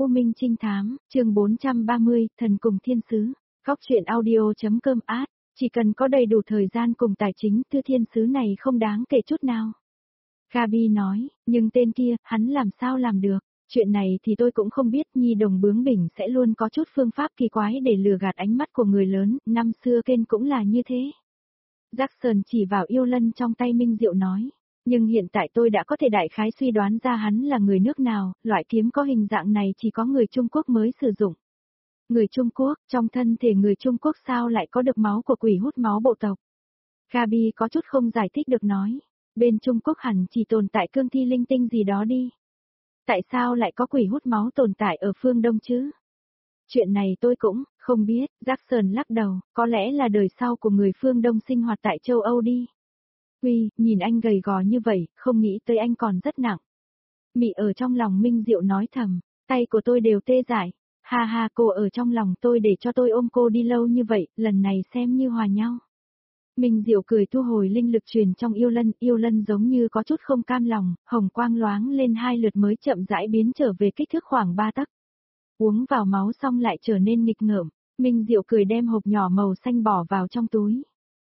U Minh Trinh Thám, chương 430, Thần cùng Thiên Sứ. Góc truyện audio.com ad, chỉ cần có đầy đủ thời gian cùng tài chính, Thư Thiên Sứ này không đáng kể chút nào. Gabi nói, nhưng tên kia, hắn làm sao làm được? Chuyện này thì tôi cũng không biết, nhi đồng bướng bỉnh sẽ luôn có chút phương pháp kỳ quái để lừa gạt ánh mắt của người lớn, năm xưa Ken cũng là như thế. Jackson chỉ vào yêu lân trong tay Minh Diệu nói. Nhưng hiện tại tôi đã có thể đại khái suy đoán ra hắn là người nước nào, loại kiếm có hình dạng này chỉ có người Trung Quốc mới sử dụng. Người Trung Quốc, trong thân thể người Trung Quốc sao lại có được máu của quỷ hút máu bộ tộc? Gabi có chút không giải thích được nói. Bên Trung Quốc hẳn chỉ tồn tại cương thi linh tinh gì đó đi. Tại sao lại có quỷ hút máu tồn tại ở phương Đông chứ? Chuyện này tôi cũng không biết, Jackson lắc đầu, có lẽ là đời sau của người phương Đông sinh hoạt tại châu Âu đi. Huy, nhìn anh gầy gò như vậy, không nghĩ tới anh còn rất nặng. Mị ở trong lòng Minh Diệu nói thầm, tay của tôi đều tê dại. Ha ha, cô ở trong lòng tôi để cho tôi ôm cô đi lâu như vậy, lần này xem như hòa nhau. Minh Diệu cười thu hồi linh lực truyền trong yêu lân giống như có chút không cam lòng, hồng quang loáng lên 2 lượt mới chậm rãi biến trở về kích thước khoảng 3 tấc. Uống vào máu xong lại trở nên nghịch ngợm, Minh Diệu cười đem hộp nhỏ màu xanh bỏ vào trong túi.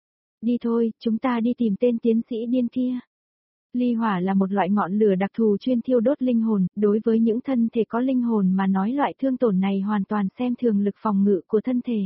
Đi thôi, chúng ta đi tìm tên tiến sĩ điên kia. Ly hỏa là một loại ngọn lửa đặc thù chuyên thiêu đốt linh hồn, đối với những thân thể có linh hồn mà nói loại thương tổn này hoàn toàn xem thường lực phòng ngự của thân thể.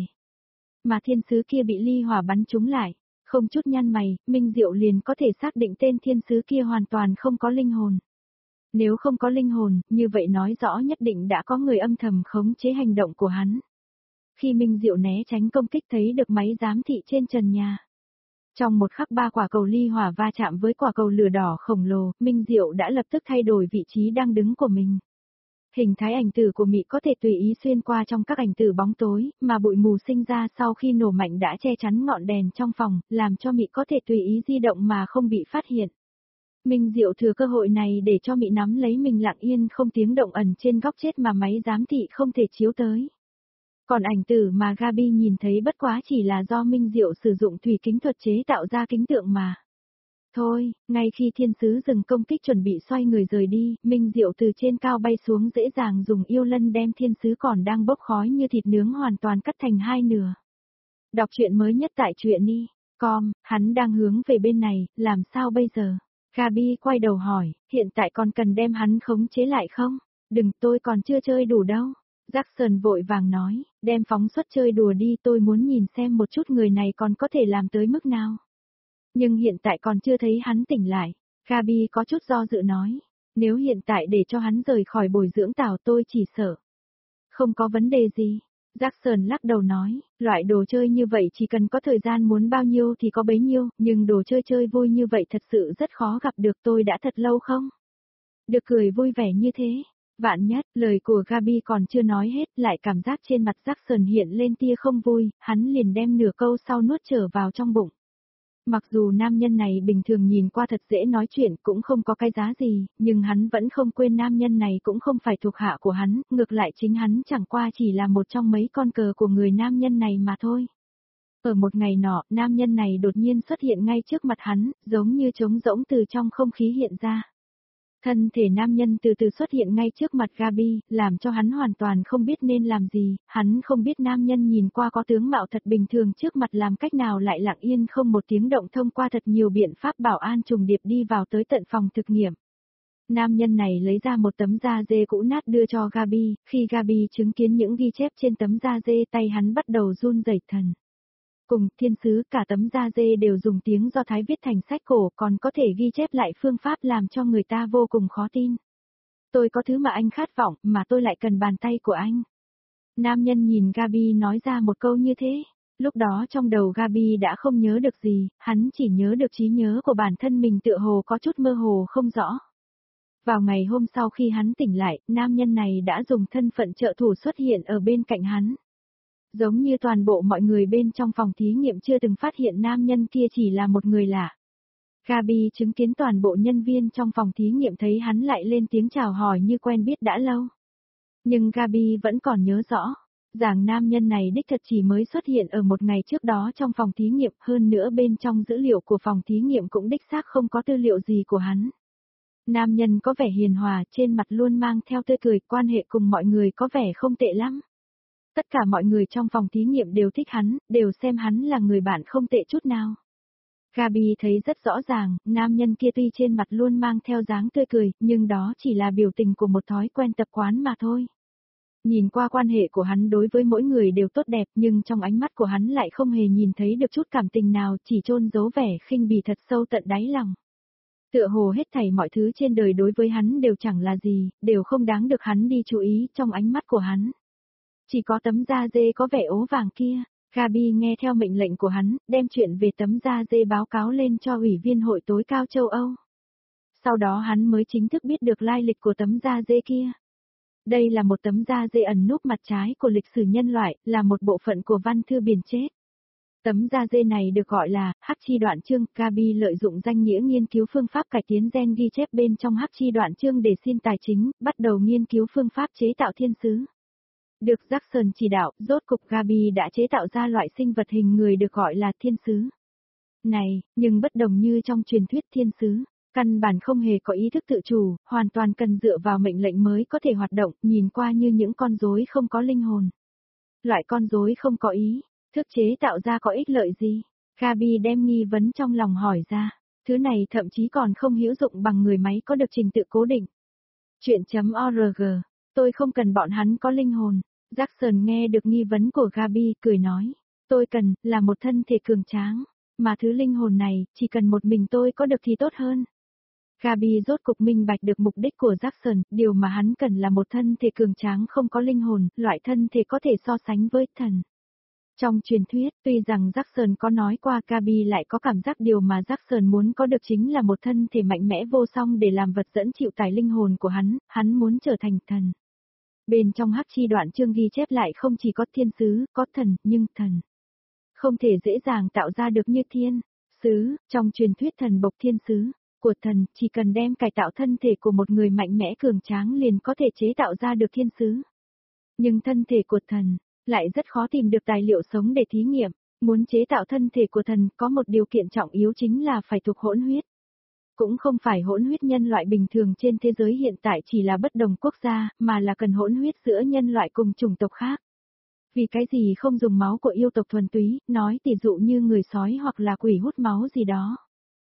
Mà thiên sứ kia bị ly hỏa bắn trúng lại, không chút nhăn mày, Minh Diệu liền có thể xác định tên thiên sứ kia hoàn toàn không có linh hồn. Nếu không có linh hồn, như vậy nói rõ nhất định đã có người âm thầm khống chế hành động của hắn. Khi Minh Diệu né tránh công kích thấy được máy giám thị trên trần nhà. Trong một khắc 3 quả cầu ly hỏa va chạm với quả cầu lửa đỏ khổng lồ, Minh Diệu đã lập tức thay đổi vị trí đang đứng của mình. Hình thái ảnh tử của Mị có thể tùy ý xuyên qua trong các ảnh tử bóng tối, mà bụi mù sinh ra sau khi nổ mạnh đã che chắn ngọn đèn trong phòng, làm cho Mị có thể tùy ý di động mà không bị phát hiện. Minh Diệu thừa cơ hội này để cho Mị nắm lấy mình lặng yên không tiếng động ẩn trên góc chết mà máy giám thị không thể chiếu tới. Còn ảnh tử mà Gabi nhìn thấy bất quá chỉ là do Minh Diệu sử dụng thủy kính thuật chế tạo ra kính tượng mà. Thôi, ngay khi thiên sứ dừng công kích chuẩn bị xoay người rời đi, Minh Diệu từ trên cao bay xuống dễ dàng dùng yêu lân đem thiên sứ còn đang bốc khói như thịt nướng hoàn toàn cắt thành 2 nửa. Đọc truyện mới nhất tại truyện.com, hắn đang hướng về bên này, làm sao bây giờ? Gabi quay đầu hỏi, hiện tại còn cần đem hắn khống chế lại không? Đừng, tôi còn chưa chơi đủ đâu. Jackson vội vàng nói, đem phóng xuất chơi đùa đi, tôi muốn nhìn xem một chút người này còn có thể làm tới mức nào. Nhưng hiện tại còn chưa thấy hắn tỉnh lại. Gabi có chút do dự nói, nếu hiện tại để cho hắn rời khỏi bồi dưỡng tảo tôi chỉ sợ. Không có vấn đề gì. Jackson lắc đầu nói, loại đồ chơi như vậy chỉ cần có thời gian muốn bao nhiêu thì có bấy nhiêu, nhưng đồ chơi chơi vui như vậy thật sự rất khó gặp được, tôi đã thật lâu không? Được cười vui vẻ như thế. Vạn nhất, lời của Gabi còn chưa nói hết, lại cảm giác trên mặt Jackson hiện lên tia không vui, hắn liền đem nửa câu sau nuốt trở vào trong bụng. Mặc dù nam nhân này bình thường nhìn qua thật dễ nói chuyện cũng không có cái giá gì, nhưng hắn vẫn không quên nam nhân này cũng không phải thuộc hạ của hắn, ngược lại chính hắn chẳng qua chỉ là một trong mấy con cờ của người nam nhân này mà thôi. Ở một ngày nọ, nam nhân này đột nhiên xuất hiện ngay trước mặt hắn, giống như trống rỗng từ trong không khí hiện ra. Thân thể nam nhân từ từ xuất hiện ngay trước mặt Gabi, làm cho hắn hoàn toàn không biết nên làm gì, hắn không biết nam nhân nhìn qua có tướng mạo thật bình thường trước mặt làm cách nào lại lặng yên không một tiếng động thông qua thật nhiều biện pháp bảo an trùng điệp đi vào tới tận phòng thực nghiệm. Nam nhân này lấy ra một tấm da dê cũ nát đưa cho Gabi, khi Gabi chứng kiến những ghi chép trên tấm da dê tay hắn bắt đầu run rẩy thần. Cùng, thiên sứ, cả tấm da dê đều dùng tiếng Do Thái viết thành sách cổ còn có thể ghi chép lại phương pháp làm cho người ta vô cùng khó tin. Tôi có thứ mà anh khát vọng, mà tôi lại cần bàn tay của anh. Nam nhân nhìn Gabi nói ra một câu như thế. Lúc đó trong đầu Gabi đã không nhớ được gì, hắn chỉ nhớ được trí nhớ của bản thân mình tựa hồ có chút mơ hồ không rõ. Vào ngày hôm sau khi hắn tỉnh lại, nam nhân này đã dùng thân phận trợ thủ xuất hiện ở bên cạnh hắn. Giống như toàn bộ mọi người bên trong phòng thí nghiệm chưa từng phát hiện nam nhân kia chỉ là một người lạ. Gabi chứng kiến toàn bộ nhân viên trong phòng thí nghiệm thấy hắn lại lên tiếng chào hỏi như quen biết đã lâu. Nhưng Gabi vẫn còn nhớ rõ, rằng nam nhân này đích thật chỉ mới xuất hiện ở một ngày trước đó trong phòng thí nghiệm, hơn nữa bên trong dữ liệu của phòng thí nghiệm cũng đích xác không có tư liệu gì của hắn. Nam nhân có vẻ hiền hòa, trên mặt luôn mang theo tươi cười, quan hệ cùng mọi người có vẻ không tệ lắm. Tất cả mọi người trong phòng thí nghiệm đều thích hắn, đều xem hắn là người bạn không tệ chút nào. Gabi thấy rất rõ ràng, nam nhân kia tuy trên mặt luôn mang theo dáng tươi cười, nhưng đó chỉ là biểu tình của một thói quen tập quán mà thôi. Nhìn qua quan hệ của hắn đối với mỗi người đều tốt đẹp, nhưng trong ánh mắt của hắn lại không hề nhìn thấy được chút cảm tình nào, chỉ chôn giấu vẻ khinh bỉ thật sâu tận đáy lòng. Tựa hồ hết thảy mọi thứ trên đời đối với hắn đều chẳng là gì, đều không đáng được hắn đi chú ý trong ánh mắt của hắn. Chỉ có tấm da dê có vẻ ố vàng kia. Gabi nghe theo mệnh lệnh của hắn, đem chuyện về tấm da dê báo cáo lên cho Ủy viên Hội tối cao châu Âu. Sau đó hắn mới chính thức biết được lai lịch của tấm da dê kia. Đây là một tấm da dê ẩn núp mặt trái của lịch sử nhân loại, là một bộ phận của văn thư biển chết. Tấm da dê này được gọi là hắc chi đoạn chương. Gabi lợi dụng danh nghĩa nghiên cứu phương pháp cải tiến gen ghi chép bên trong hắc chi đoạn chương để xin tài chính, bắt đầu nghiên cứu phương pháp chế tạo thiên sứ. Được Jackson chỉ đạo, rốt cục Gabi đã chế tạo ra loại sinh vật hình người được gọi là thiên sứ. Này, nhưng bất đồng như trong truyền thuyết thiên sứ, căn bản không hề có ý thức tự chủ, hoàn toàn cần dựa vào mệnh lệnh mới có thể hoạt động, nhìn qua như những con rối không có linh hồn. Loại con rối không có ý, thức chế tạo ra có ích lợi gì? Gabi đem nghi vấn trong lòng hỏi ra, thứ này thậm chí còn không hữu dụng bằng người máy có được trình tự cố định. Chuyện.org, tôi không cần bọn hắn có linh hồn. Jackson nghe được nghi vấn của Gabi, cười nói, tôi cần, là một thân thể cường tráng, mà thứ linh hồn này, chỉ cần một mình tôi có được thì tốt hơn. Gabi rốt cục minh bạch được mục đích của Jackson, điều mà hắn cần là một thân thể cường tráng không có linh hồn, loại thân thể có thể so sánh với thần. Trong truyền thuyết, tuy rằng Jackson có nói qua, Gabi lại có cảm giác điều mà Jackson muốn có được chính là một thân thể mạnh mẽ vô song để làm vật dẫn chịu tải linh hồn của hắn muốn trở thành thần. Bên trong hắc chi đoạn chương ghi chép lại không chỉ có thiên sứ, có thần, nhưng thần không thể dễ dàng tạo ra được như thiên sứ. Trong truyền thuyết thần bộc thiên sứ của thần, chỉ cần đem cải tạo thân thể của một người mạnh mẽ cường tráng liền có thể chế tạo ra được thiên sứ. Nhưng thân thể của thần lại rất khó tìm được tài liệu sống để thí nghiệm. Muốn chế tạo thân thể của thần có một điều kiện trọng yếu chính là phải thuộc hỗn huyết. Cũng không phải hỗn huyết nhân loại bình thường trên thế giới hiện tại chỉ là bất đồng quốc gia, mà là cần hỗn huyết giữa nhân loại cùng chủng tộc khác. Vì cái gì không dùng máu của yêu tộc thuần túy, nói tỷ dụ như người sói hoặc là quỷ hút máu gì đó.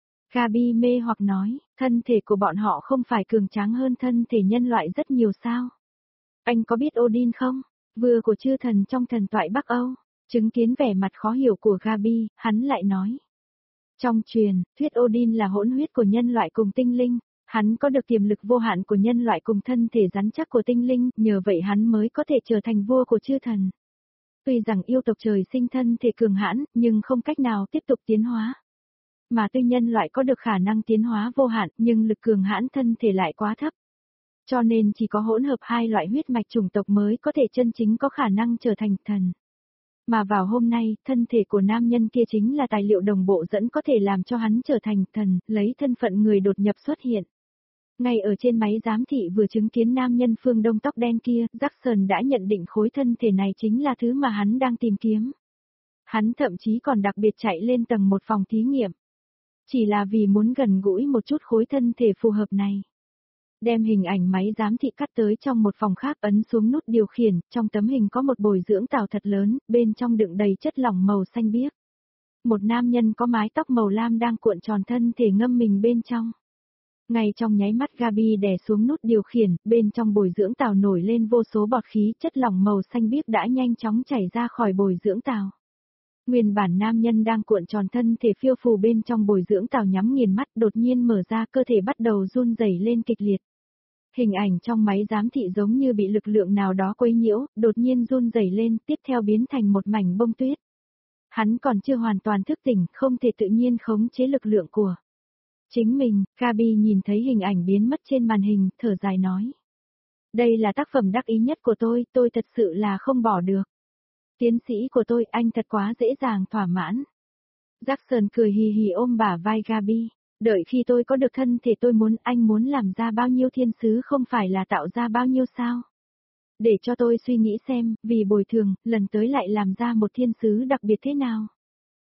Gabi mê hoặc nói, thân thể của bọn họ không phải cường tráng hơn thân thể nhân loại rất nhiều sao? Anh có biết Odin không? Vừa của chư thần trong thần thoại Bắc Âu. Chứng kiến vẻ mặt khó hiểu của Gabi, hắn lại nói. Trong truyền thuyết Odin là hỗn huyết của nhân loại cùng tinh linh, hắn có được tiềm lực vô hạn của nhân loại cùng thân thể rắn chắc của tinh linh, nhờ vậy hắn mới có thể trở thành vua của chư thần. Tuy rằng yêu tộc trời sinh thân thể cường hãn, nhưng không cách nào tiếp tục tiến hóa. Mà tuy nhân loại có được khả năng tiến hóa vô hạn, nhưng lực cường hãn thân thể lại quá thấp. Cho nên chỉ có hỗn hợp hai loại huyết mạch chủng tộc mới có thể chân chính có khả năng trở thành thần. Mà vào hôm nay, thân thể của nam nhân kia chính là tài liệu đồng bộ dẫn có thể làm cho hắn trở thành thần, lấy thân phận người đột nhập xuất hiện. Ngay ở trên máy giám thị vừa chứng kiến nam nhân phương Đông tóc đen kia, Jackson đã nhận định khối thân thể này chính là thứ mà hắn đang tìm kiếm. Hắn thậm chí còn đặc biệt chạy lên tầng một phòng thí nghiệm. Chỉ là vì muốn gần gũi một chút khối thân thể phù hợp này. Đem hình ảnh máy giám thị cắt tới trong một phòng khác, ấn xuống nút điều khiển, trong tấm hình có một bồi dưỡng tàu thật lớn, bên trong đựng đầy chất lỏng màu xanh biếc. Một nam nhân có mái tóc màu lam đang cuộn tròn thân thể ngâm mình bên trong. Ngay trong nháy mắt Gabi đè xuống nút điều khiển, bên trong bồi dưỡng tàu nổi lên vô số bọt khí, chất lỏng màu xanh biếc đã nhanh chóng chảy ra khỏi bồi dưỡng tàu. Nguyên bản nam nhân đang cuộn tròn thân thể phiêu phù bên trong bồi dưỡng tàu nhắm nghiền mắt, đột nhiên mở ra, cơ thể bắt đầu run rẩy lên kịch liệt. Hình ảnh trong máy giám thị giống như bị lực lượng nào đó quấy nhiễu, đột nhiên run rẩy lên, tiếp theo biến thành một mảnh bông tuyết. Hắn còn chưa hoàn toàn thức tỉnh, không thể tự nhiên khống chế lực lượng của chính mình. Gabi nhìn thấy hình ảnh biến mất trên màn hình, thở dài nói. Đây là tác phẩm đắc ý nhất của tôi thật sự là không bỏ được. Tiến sĩ của tôi, anh thật quá dễ dàng thỏa mãn. Jackson cười hì hì ôm bả vai Gabi. Đợi khi tôi có được thân thể tôi muốn, anh muốn làm ra bao nhiêu thiên sứ không phải là tạo ra bao nhiêu sao? Để cho tôi suy nghĩ xem, vì bồi thường, lần tới lại làm ra một thiên sứ đặc biệt thế nào?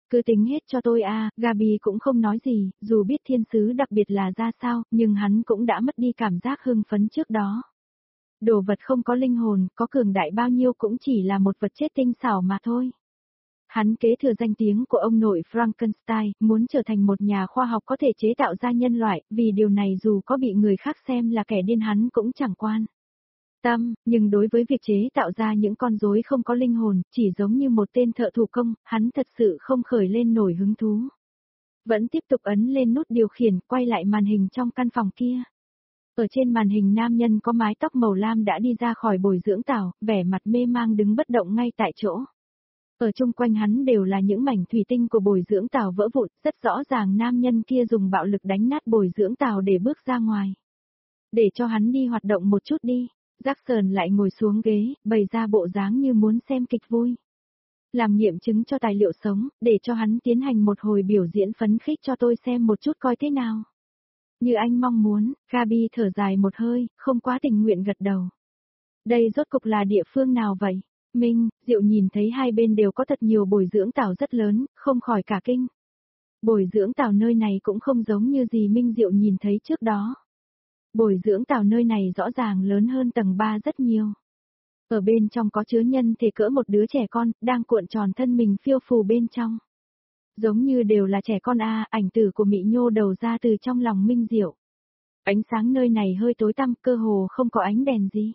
Cứ tính hết cho tôi a. Gabi cũng không nói gì, dù biết thiên sứ đặc biệt là ra sao, nhưng hắn cũng đã mất đi cảm giác hưng phấn trước đó. Đồ vật không có linh hồn, có cường đại bao nhiêu cũng chỉ là một vật chết tinh xảo mà thôi. Hắn kế thừa danh tiếng của ông nội Frankenstein, muốn trở thành một nhà khoa học có thể chế tạo ra nhân loại, vì điều này dù có bị người khác xem là kẻ điên hắn cũng chẳng quan tâm, nhưng đối với việc chế tạo ra những con rối không có linh hồn, chỉ giống như một tên thợ thủ công, hắn thật sự không khởi lên nổi hứng thú. Vẫn tiếp tục ấn lên nút điều khiển, quay lại màn hình trong căn phòng kia. Ở trên màn hình nam nhân có mái tóc màu lam đã đi ra khỏi bồi dưỡng tảo, vẻ mặt mê mang đứng bất động ngay tại chỗ. Ở chung quanh hắn đều là những mảnh thủy tinh của bồi dưỡng tảo vỡ vụn, rất rõ ràng nam nhân kia dùng bạo lực đánh nát bồi dưỡng tảo để bước ra ngoài. Để cho hắn đi hoạt động một chút đi. Jackson lại ngồi xuống ghế, bày ra bộ dáng như muốn xem kịch vui. Làm nghiệm chứng cho tài liệu sống, để cho hắn tiến hành một hồi biểu diễn phấn khích cho tôi xem một chút coi thế nào. Như anh mong muốn, Gabi thở dài một hơi, không quá tình nguyện gật đầu. Đây rốt cục là địa phương nào vậy? Minh, Diệu nhìn thấy hai bên đều có thật nhiều bồi dưỡng tảo rất lớn, không khỏi cả kinh. Bồi dưỡng tảo nơi này cũng không giống như gì Minh Diệu nhìn thấy trước đó. Bồi dưỡng tảo nơi này rõ ràng lớn hơn tầng 3 rất nhiều. Ở bên trong có chứa nhân thể cỡ một đứa trẻ con, đang cuộn tròn thân mình phiêu phù bên trong. Giống như đều là trẻ con ảnh tử của Mị nhô đầu ra từ trong lòng Minh Diệu. Ánh sáng nơi này hơi tối tăm, cơ hồ không có ánh đèn gì.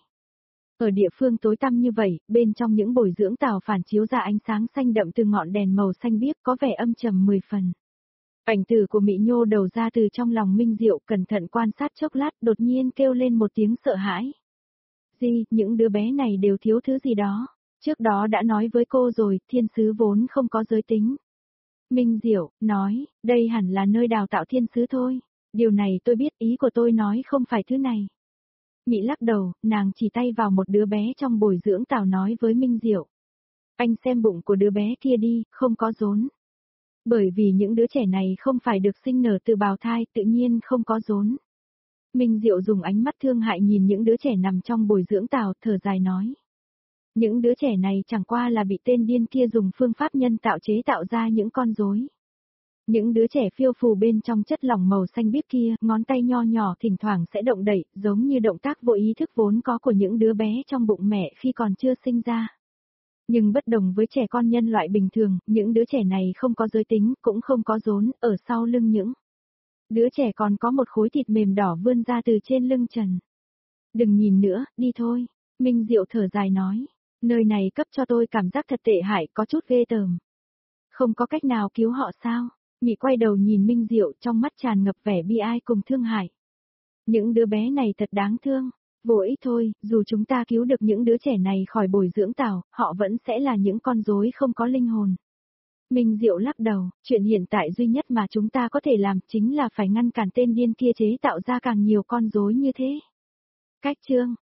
Ở địa phương tối tăm như vậy, bên trong những bồi dưỡng tảo phản chiếu ra ánh sáng xanh đậm từ ngọn đèn màu xanh biếc có vẻ âm trầm 10 phần. Ảnh tử của Mị nhô đầu ra từ trong lòng Minh Diệu cẩn thận quan sát chốc lát đột nhiên kêu lên một tiếng sợ hãi. Gì, những đứa bé này đều thiếu thứ gì đó. Trước đó đã nói với cô rồi, thiên sứ vốn không có giới tính. Minh Diệu, nói, đây hẳn là nơi đào tạo thiên sứ thôi. Điều này tôi biết, ý của tôi nói không phải thứ này. Mị lắc đầu, nàng chỉ tay vào một đứa bé trong bồi dưỡng tảo nói với Minh Diệu. Anh xem bụng của đứa bé kia đi, không có rốn. Bởi vì những đứa trẻ này không phải được sinh nở từ bào thai, tự nhiên không có rốn. Minh Diệu dùng ánh mắt thương hại nhìn những đứa trẻ nằm trong bồi dưỡng tảo, thở dài nói. Những đứa trẻ này chẳng qua là bị tên điên kia dùng phương pháp nhân tạo chế tạo ra những con rối. Những đứa trẻ phiêu phù bên trong chất lỏng màu xanh biếc kia, ngón tay nho nhỏ thỉnh thoảng sẽ động đẩy, giống như động tác vô ý thức vốn có của những đứa bé trong bụng mẹ khi còn chưa sinh ra. Nhưng bất đồng với trẻ con nhân loại bình thường, những đứa trẻ này không có giới tính, cũng không có rốn, ở sau lưng những đứa trẻ còn có một khối thịt mềm đỏ vươn ra từ trên lưng trần. Đừng nhìn nữa, đi thôi. Minh Diệu thở dài nói. Nơi này cấp cho tôi cảm giác thật tệ hại, có chút ghê tởm. Không có cách nào cứu họ sao? Mị quay đầu nhìn Minh Diệu, trong mắt tràn ngập vẻ bi ai cùng thương hại. Những đứa bé này thật đáng thương. Vô ích thôi, dù chúng ta cứu được những đứa trẻ này khỏi bồi dưỡng tảo, họ vẫn sẽ là những con rối không có linh hồn. Minh Diệu lắc đầu, chuyện hiện tại duy nhất mà chúng ta có thể làm chính là phải ngăn cản tên điên kia chế tạo ra càng nhiều con rối như thế. Cách chương